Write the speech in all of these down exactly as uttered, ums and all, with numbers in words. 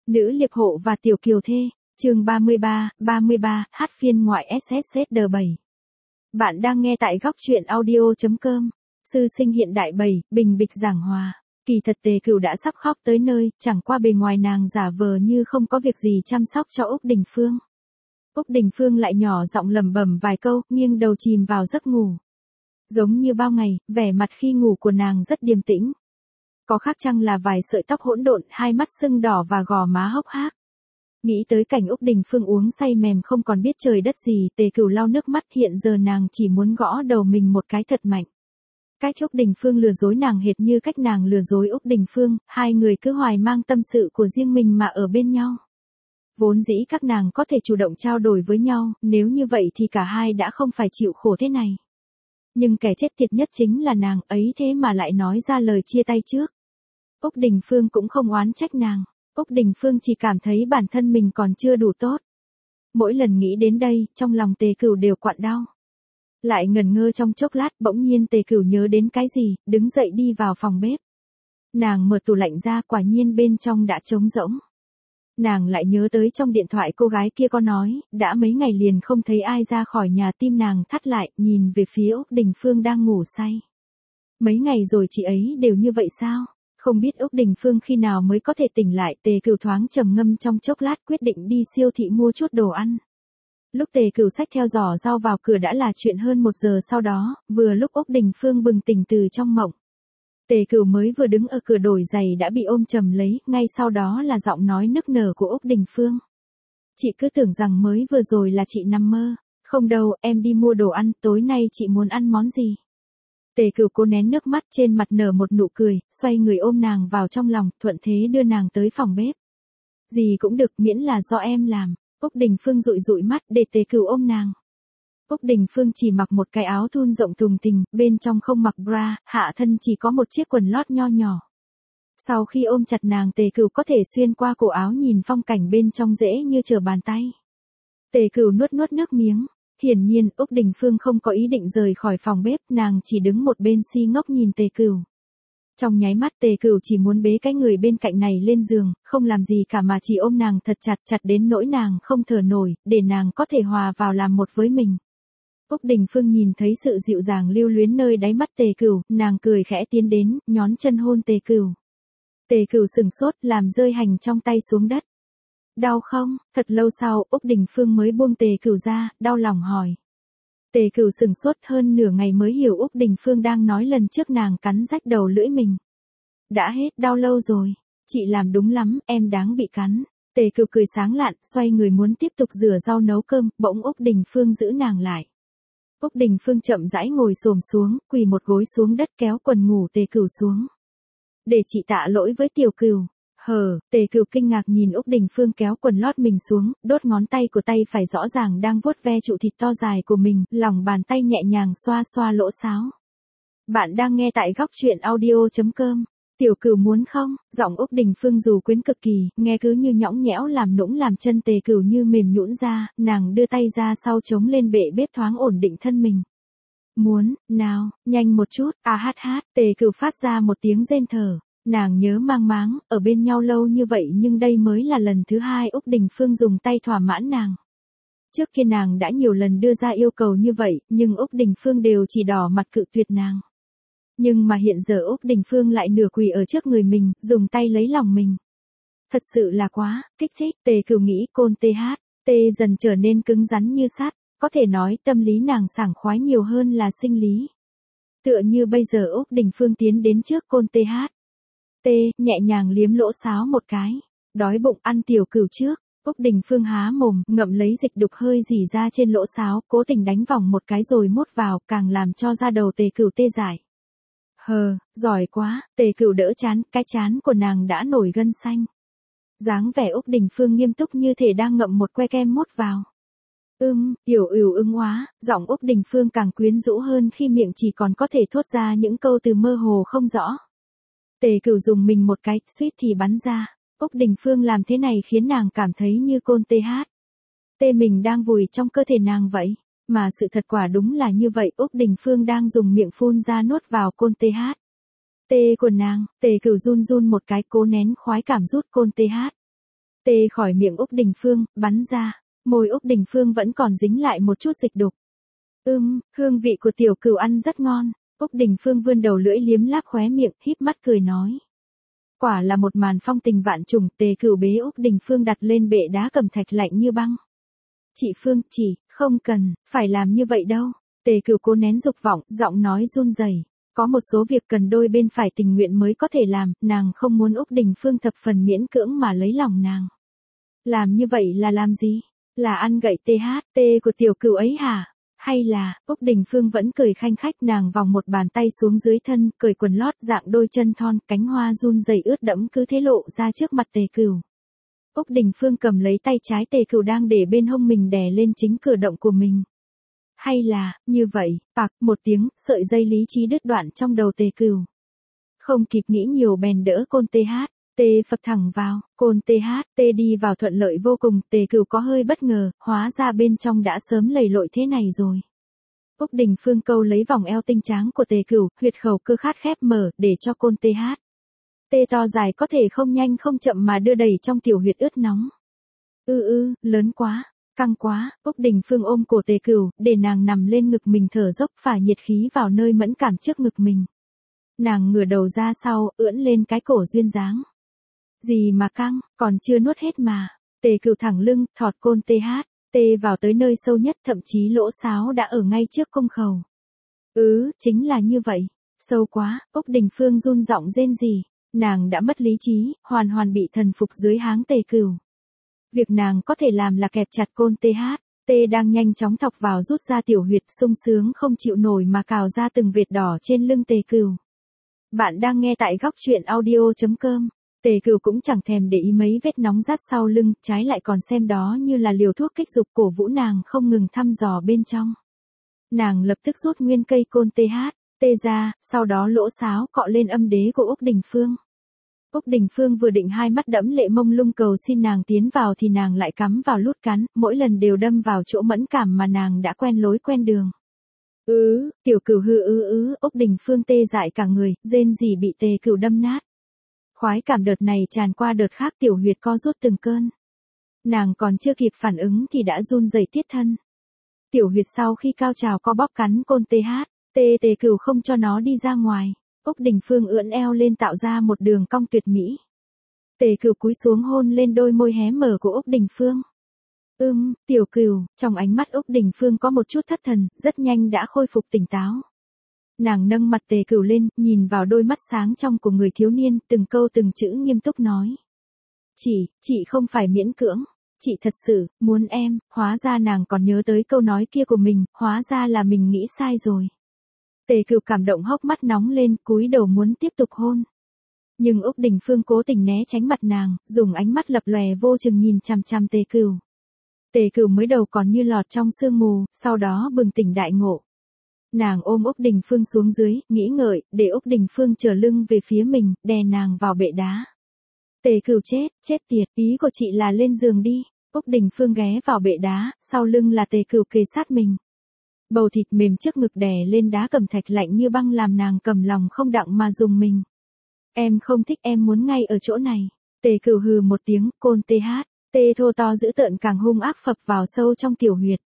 Nữ liệp hộ và tiểu kiều thê, chương ba mươi ba, ba mươi ba, hát phiên ngoại ét ét ét đê bảy. Bạn đang nghe tại góc truyện audio chấm com. Sư sinh hiện đại bảy, bình bịch giảng hòa. Kỳ thật Tề Cửu đã sắp khóc tới nơi, chẳng qua bề ngoài nàng giả vờ như không có việc gì chăm sóc cho Úc Đình Phương. Úc Đình Phương lại nhỏ giọng lẩm bẩm vài câu, nghiêng đầu chìm vào giấc ngủ. Giống như bao ngày, vẻ mặt khi ngủ của nàng rất điềm tĩnh. Có khác chăng là vài sợi tóc hỗn độn, hai mắt sưng đỏ và gò má hốc hác. Nghĩ tới cảnh Úc Đình Phương uống say mềm không còn biết trời đất gì, Tề Cửu lau nước mắt, hiện giờ nàng chỉ muốn gõ đầu mình một cái thật mạnh. Cách Úc Đình Phương lừa dối nàng hệt như cách nàng lừa dối Úc Đình Phương, hai người cứ hoài mang tâm sự của riêng mình mà ở bên nhau. Vốn dĩ các nàng có thể chủ động trao đổi với nhau, nếu như vậy thì cả hai đã không phải chịu khổ thế này. Nhưng kẻ chết tiệt nhất chính là nàng ấy, thế mà lại nói ra lời chia tay trước. Úc Đình Phương cũng không oán trách nàng. Úc Đình Phương chỉ cảm thấy bản thân mình còn chưa đủ tốt. Mỗi lần nghĩ đến đây, trong lòng Tề Cửu đều quặn đau. Lại ngẩn ngơ trong chốc lát, bỗng nhiên Tề Cửu nhớ đến cái gì, đứng dậy đi vào phòng bếp. Nàng mở tủ lạnh ra, quả nhiên bên trong đã trống rỗng. Nàng lại nhớ tới trong điện thoại cô gái kia có nói, đã mấy ngày liền không thấy ai ra khỏi nhà, tim nàng thắt lại, nhìn về phía Úc Đình Phương đang ngủ say. Mấy ngày rồi chị ấy đều như vậy sao? Không biết Úc Đình Phương khi nào mới có thể tỉnh lại. Tề Cửu thoáng trầm ngâm trong chốc lát, quyết định đi siêu thị mua chút đồ ăn. Lúc Tề Cửu xách theo giỏ rau vào cửa đã là chuyện hơn một giờ sau đó, vừa lúc Úc Đình Phương bừng tỉnh từ trong mộng. Tề Cửu mới vừa đứng ở cửa đổi giày đã bị ôm chầm lấy, ngay sau đó là giọng nói nức nở của Úc Đình Phương. Chị cứ tưởng rằng mới vừa rồi là chị nằm mơ. Không đâu, em đi mua đồ ăn, tối nay chị muốn ăn món gì? Tề Cửu cố nén nước mắt, trên mặt nở một nụ cười, xoay người ôm nàng vào trong lòng, thuận thế đưa nàng tới phòng bếp. Gì cũng được, miễn là do em làm. Úc Đình Phương dụi dụi mắt để Tề Cửu ôm nàng. Úc Đình Phương chỉ mặc một cái áo thun rộng thùng thình, bên trong không mặc bra, hạ thân chỉ có một chiếc quần lót nho nhỏ. Sau khi ôm chặt nàng, Tề Cửu có thể xuyên qua cổ áo nhìn phong cảnh bên trong dễ như trở bàn tay. Tề Cửu nuốt nuốt nước miếng. Hiển nhiên, Úc Đình Phương không có ý định rời khỏi phòng bếp, nàng chỉ đứng một bên si ngốc nhìn Tề Cửu. Trong nháy mắt Tề Cửu chỉ muốn bế cái người bên cạnh này lên giường, không làm gì cả mà chỉ ôm nàng thật chặt, chặt đến nỗi nàng không thở nổi, để nàng có thể hòa vào làm một với mình. Úc Đình Phương nhìn thấy sự dịu dàng lưu luyến nơi đáy mắt Tề Cửu, nàng cười khẽ tiến đến, nhón chân hôn Tề Cửu. Tề Cửu sừng sốt, làm rơi hành trong tay xuống đất. Đau không? Thật lâu sau, Úc Đình Phương mới buông Tề Cửu ra, đau lòng hỏi. Tề Cửu sừng sốt hơn nửa ngày mới hiểu Úc Đình Phương đang nói lần trước nàng cắn rách đầu lưỡi mình. Đã hết đau lâu rồi. Chị làm đúng lắm, em đáng bị cắn. Tề Cửu cười sáng lạn, xoay người muốn tiếp tục rửa rau nấu cơm, bỗng Úc Đình Phương giữ nàng lại. Úc Đình Phương chậm rãi ngồi xổm xuống, quỳ một gối xuống đất, kéo quần ngủ Tề Cửu xuống. Để chị tạ lỗi với tiểu Cửu. Hờ, Tề Cửu kinh ngạc nhìn Úc Đình Phương kéo quần lót mình xuống, đốt ngón tay của tay phải rõ ràng đang vuốt ve trụ thịt to dài của mình, lòng bàn tay nhẹ nhàng xoa xoa lỗ sáo. Bạn đang nghe tại góc truyện audio chấm com. Tiểu Cửu muốn không? Giọng Úc Đình Phương dù quyến cực kỳ, nghe cứ như nhõng nhẽo làm nũng làm chân Tề Cửu như mềm nhũn ra, nàng đưa tay ra sau chống lên bệ bếp thoáng ổn định thân mình. Muốn, nào, nhanh một chút, a hát hát, Tề Cửu phát ra một tiếng rên thở. Nàng nhớ mang máng, ở bên nhau lâu như vậy nhưng đây mới là lần thứ hai Úc Đình Phương dùng tay thỏa mãn nàng. Trước kia nàng đã nhiều lần đưa ra yêu cầu như vậy, nhưng Úc Đình Phương đều chỉ đỏ mặt cự tuyệt nàng. Nhưng mà hiện giờ Úc Đình Phương lại nửa quỳ ở trước người mình, dùng tay lấy lòng mình. Thật sự là quá, kích thích. Tề Cửu nghĩ côn tê hát, tê dần trở nên cứng rắn như sắt, có thể nói tâm lý nàng sảng khoái nhiều hơn là sinh lý. Tựa như bây giờ Úc Đình Phương tiến đến trước côn tê hát. Tê, nhẹ nhàng liếm lỗ sáo một cái. Đói bụng ăn tiểu Cửu trước. Úc Đình Phương há mồm, ngậm lấy dịch đục hơi rỉ ra trên lỗ sáo, cố tình đánh vòng một cái rồi mốt vào, càng làm cho da đầu Tề Cửu tê dại. Hờ, giỏi quá, Tề Cửu đỡ chán, cái chán của nàng đã nổi gân xanh. Dáng vẻ Úc Đình Phương nghiêm túc như thể đang ngậm một que kem mốt vào. Ưm, yểu ừu ưng hóa, giọng Úc Đình Phương càng quyến rũ hơn khi miệng chỉ còn có thể thốt ra những câu từ mơ hồ không rõ. Tề Cửu dùng mình một cái, suýt thì bắn ra. Úc Đình Phương làm thế này khiến nàng cảm thấy như côn tê hát. Tê mình đang vùi trong cơ thể nàng vậy. Mà sự thật quả đúng là như vậy, Úc Đình Phương đang dùng miệng phun ra nuốt vào côn tê hát. Tê của nàng, Tề Cửu run run một cái, cố nén khoái cảm rút côn tê hát. Tê khỏi miệng Úc Đình Phương, bắn ra. Môi Úc Đình Phương vẫn còn dính lại một chút dịch đục. Ưm, hương vị của tiểu cừu ăn rất ngon. Úc Đình Phương vươn đầu lưỡi liếm láp khóe miệng, híp mắt cười nói. Quả là một màn phong tình vạn trùng. Tề Cửu bế Úc Đình Phương đặt lên bệ đá cẩm thạch lạnh như băng. Chị Phương, chỉ, không cần, phải làm như vậy đâu. Tề Cửu cố nén dục vọng, giọng nói run rẩy. Có một số việc cần đôi bên phải tình nguyện mới có thể làm, nàng không muốn Úc Đình Phương thập phần miễn cưỡng mà lấy lòng nàng. Làm như vậy là làm gì? Là ăn gậy tê hát tê của tiểu cừu ấy hả? Hay là, Úc Đình Phương vẫn cười khanh khách, nàng vòng một bàn tay xuống dưới thân, cởi quần lót dạng đôi chân thon, cánh hoa run rẩy ướt đẫm cứ thế lộ ra trước mặt Tề Cửu. Úc Đình Phương cầm lấy tay trái Tề Cửu đang để bên hông mình đè lên chính cửa động của mình. Hay là, như vậy, bạc, một tiếng, sợi dây lý trí đứt đoạn trong đầu Tề Cửu. Không kịp nghĩ nhiều bèn đỡ côn tê hát, tê phập thẳng vào, côn tê hát, tê đi vào thuận lợi vô cùng, Tề Cửu có hơi bất ngờ, hóa ra bên trong đã sớm lầy lội thế này rồi. Úc Đình Phương câu lấy vòng eo tinh tráng của Tề Cửu, huyệt khẩu cơ khát khép mở, để cho côn tê hát. Tê to dài có thể không nhanh không chậm mà đưa đầy trong tiểu huyệt ướt nóng. Ư ư, lớn quá. Căng quá, Úc Đình Phương ôm cổ Tề Cửu, để nàng nằm lên ngực mình thở dốc phả nhiệt khí vào nơi mẫn cảm trước ngực mình. Nàng ngửa đầu ra sau, ưỡn lên cái cổ duyên dáng. Gì mà căng, còn chưa nuốt hết mà. Tề Cửu thẳng lưng, thọt côn tê hát, tê vào tới nơi sâu nhất, thậm chí lỗ sáo đã ở ngay trước cung khẩu. Ừ, chính là như vậy. Sâu quá, Úc Đình Phương run giọng rên rỉ. Nàng đã mất lý trí, hoàn hoàn bị thần phục dưới háng Tề Cửu. Việc nàng có thể làm là kẹp chặt côn tê hát, tê đang nhanh chóng thọc vào rút ra tiểu huyệt, sung sướng không chịu nổi mà cào ra từng vệt đỏ trên lưng Tề Cửu. Bạn đang nghe tại góc truyện audio chấm com. Tề Cửu cũng chẳng thèm để ý mấy vết nóng rát sau lưng, trái lại còn xem đó như là liều thuốc kích dục, cổ vũ nàng không ngừng thăm dò bên trong. Nàng lập tức rút nguyên cây côn tê hát, tê ra, sau đó lỗ sáo cọ lên âm đế của Úc Đình Phương. Úc Đình Phương vừa định hai mắt đẫm lệ mông lung cầu xin nàng tiến vào thì nàng lại cắm vào lút cắn, mỗi lần đều đâm vào chỗ mẫn cảm mà nàng đã quen lối quen đường. Ứ, tiểu cửu hư ứ ứ, Úc Đình Phương tê dại cả người, rên rỉ bị Tề Cửu đâm nát. Khoái cảm đợt này tràn qua đợt khác, tiểu huyệt co rút từng cơn. Nàng còn chưa kịp phản ứng thì đã run rẩy tiết thân. Tiểu huyệt sau khi cao trào co bóp cắn côn tê hát, tê Tề Cửu không cho nó đi ra ngoài. Úc Đình Phương ưỡn eo lên tạo ra một đường cong tuyệt mỹ. Tề Cửu cúi xuống hôn lên đôi môi hé mở của Úc Đình Phương. Ưm, tiểu Cửu, trong ánh mắt Úc Đình Phương có một chút thất thần, rất nhanh đã khôi phục tỉnh táo. Nàng nâng mặt Tề Cửu lên, nhìn vào đôi mắt sáng trong của người thiếu niên, từng câu từng chữ nghiêm túc nói. Chị, chị không phải miễn cưỡng, chị thật sự, muốn em, hóa ra nàng còn nhớ tới câu nói kia của mình, hóa ra là mình nghĩ sai rồi. Tề Cửu cảm động hốc mắt nóng lên, cúi đầu muốn tiếp tục hôn. Nhưng Úc Đình Phương cố tình né tránh mặt nàng, dùng ánh mắt lập lòe vô chừng nhìn chằm chằm Tề Cửu. Tề Cửu mới đầu còn như lọt trong sương mù, sau đó bừng tỉnh đại ngộ. Nàng ôm Úc Đình Phương xuống dưới, nghĩ ngợi, để Úc Đình Phương trở lưng về phía mình, đè nàng vào bệ đá. Tề Cửu chết, chết tiệt, ý của chị là lên giường đi. Úc Đình Phương ghé vào bệ đá, sau lưng là Tề Cửu kề sát mình. Bầu thịt mềm trước ngực đè lên đá cẩm thạch lạnh như băng làm nàng cầm lòng không đặng mà dùng mình. Em không thích, em muốn ngay ở chỗ này. Tề Cửu hừ một tiếng, côn tê hát, tê thô to dữ tợn càng hung ác phập vào sâu trong tiểu huyệt.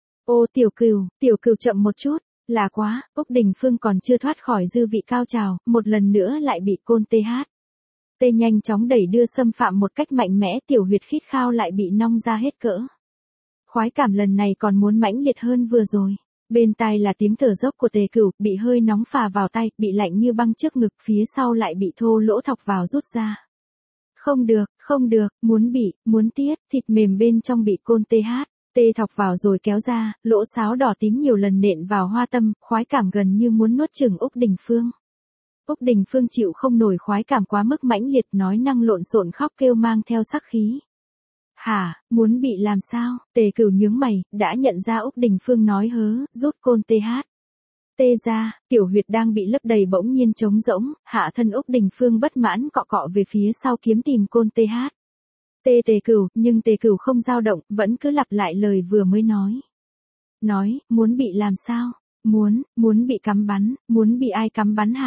Ô tiểu Cửu, tiểu Cửu chậm một chút, là quá, Úc Đình Phương còn chưa thoát khỏi dư vị cao trào, một lần nữa lại bị côn tê hát. Tê nhanh chóng đẩy đưa xâm phạm một cách mạnh mẽ, tiểu huyệt khít khao lại bị nong ra hết cỡ. Khoái cảm lần này còn muốn mãnh liệt hơn vừa rồi. Bên tai là tiếng thở dốc của Tề Cửu, bị hơi nóng phà vào tay, bị lạnh như băng trước ngực, phía sau lại bị thô lỗ thọc vào rút ra. Không được, không được, muốn bị, muốn tiết, thịt mềm bên trong bị côn tê hát, tê thọc vào rồi kéo ra, lỗ sáo đỏ tím nhiều lần nện vào hoa tâm, khoái cảm gần như muốn nuốt chửng Úc Đình Phương. Úc Đình Phương chịu không nổi khoái cảm quá mức mãnh liệt, nói năng lộn xộn khóc kêu mang theo sắc khí. Hả, muốn bị làm sao? Tề Cửu nhướng mày, đã nhận ra Úc Đình Phương nói hớ, rút côn tê hát. Tê ra, tiểu huyệt đang bị lấp đầy bỗng nhiên trống rỗng, hạ thân Úc Đình Phương bất mãn cọ cọ về phía sau kiếm tìm côn tê hát. Tê Tề Cửu, nhưng Tề Cửu không dao động, vẫn cứ lặp lại lời vừa mới nói. Nói, muốn bị làm sao? Muốn, muốn bị cắm bắn, muốn bị ai cắm bắn hả?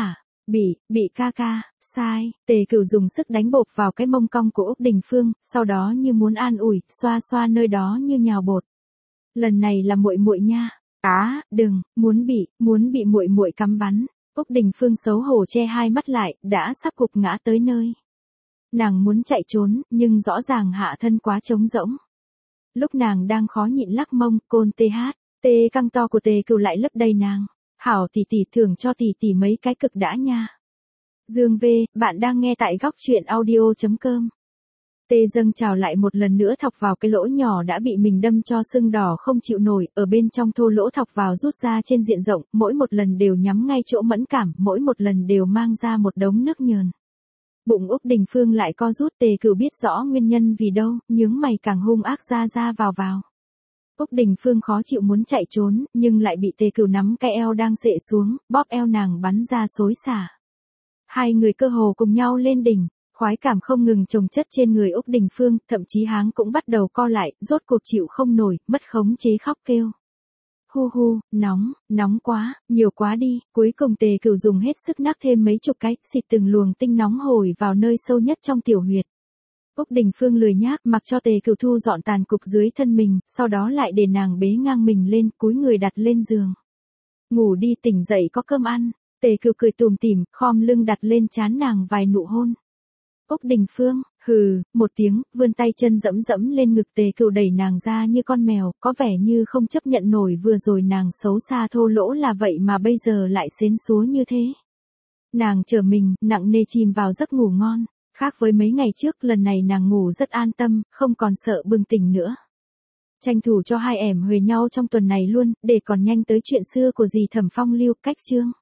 Bị, bị ca ca, sai, Tề Cửu dùng sức đánh bộp vào cái mông cong của Úc Đình Phương, sau đó như muốn an ủi, xoa xoa nơi đó như nhào bột. Lần này là muội muội nha. Á, đừng, muốn bị, muốn bị muội muội cắm bắn. Úc Đình Phương xấu hổ che hai mắt lại, đã sắp gục ngã tới nơi. Nàng muốn chạy trốn, nhưng rõ ràng hạ thân quá trống rỗng. Lúc nàng đang khó nhịn lắc mông, côn tê hát, tê căng to của Tề Cửu lại lấp đầy nàng. Hảo tỷ tỷ thưởng cho tỷ tỷ mấy cái cực đã nha. Dương V, bạn đang nghe tại góc truyện audio chấm com. Tê dâng trào lại một lần nữa thọc vào cái lỗ nhỏ đã bị mình đâm cho sưng đỏ không chịu nổi, ở bên trong thô lỗ thọc vào rút ra trên diện rộng, mỗi một lần đều nhắm ngay chỗ mẫn cảm, mỗi một lần đều mang ra một đống nước nhờn. Bụng Úc Đình Phương lại co rút, Tề Cửu biết rõ nguyên nhân vì đâu, nhướng mày càng hung ác ra ra vào vào. Úc Đình Phương khó chịu muốn chạy trốn, nhưng lại bị Tề Cửu nắm cái eo đang xệ xuống, bóp eo nàng bắn ra xối xả. Hai người cơ hồ cùng nhau lên đỉnh, khoái cảm không ngừng chồng chất trên người Úc Đình Phương, thậm chí háng cũng bắt đầu co lại, rốt cuộc chịu không nổi, mất khống chế khóc kêu. Hu hu, nóng, nóng quá, nhiều quá đi, cuối cùng Tề Cửu dùng hết sức nắc thêm mấy chục cái, xịt từng luồng tinh nóng hổi vào nơi sâu nhất trong tiểu huyệt. Úc Đình Phương lười nhác mặc cho Tề Cửu thu dọn tàn cục dưới thân mình, sau đó lại để nàng bế ngang mình lên, cúi người đặt lên giường. Ngủ đi, tỉnh dậy có cơm ăn. Tề Cửu cười tủm tỉm, khom lưng đặt lên trán nàng vài nụ hôn. Úc Đình Phương, hừ, một tiếng, vươn tay chân dẫm dẫm lên ngực Tề Cửu đẩy nàng ra như con mèo, có vẻ như không chấp nhận nổi vừa rồi nàng xấu xa thô lỗ là vậy mà bây giờ lại xến xúa như thế. Nàng trở mình, nặng nề chìm vào giấc ngủ ngon. Khác với mấy ngày trước, lần này nàng ngủ rất an tâm, không còn sợ bừng tỉnh nữa. Tranh thủ cho hai ẻm huề nhau trong tuần này luôn, để còn nhanh tới chuyện xưa của dì Thẩm Phong Lưu, cách chương.